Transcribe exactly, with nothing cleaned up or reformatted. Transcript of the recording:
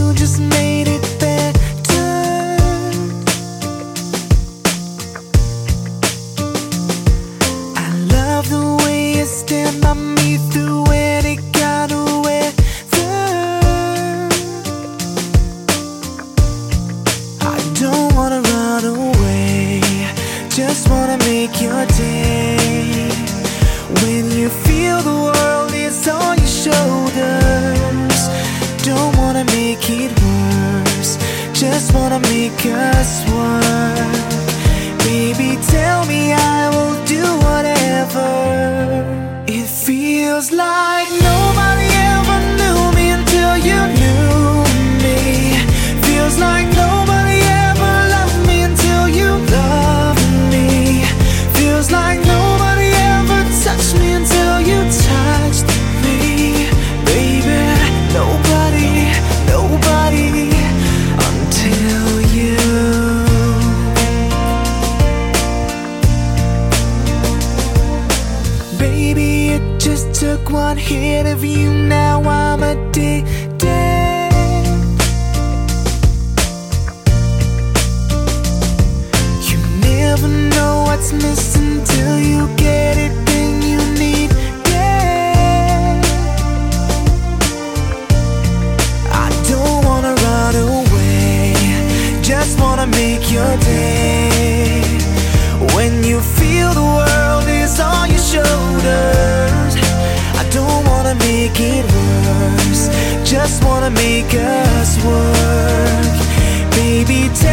you just made it better. I love the way you stand by me through any kind of weather. I don't wanna run away, just wanna make your day. When you feel the world is on your shoulders, don't wanna make it worse, just wanna make us work. Baby, tell me, I will do whatever. It feels like nobody ever knew me until you knew me. Feels like nobody ever loved me until you loved me. Feels like nobody ever touched me until you touched me. Baby, nobody, nobody until you. Baby, it just took one hit of you, now I'm addicted. You never know what's missing till you get it, then you need it. I don't wanna run away, just wanna make your day. When you feel the world is on your shoulders, I don't wanna make it worse, just wanna make us work. Baby,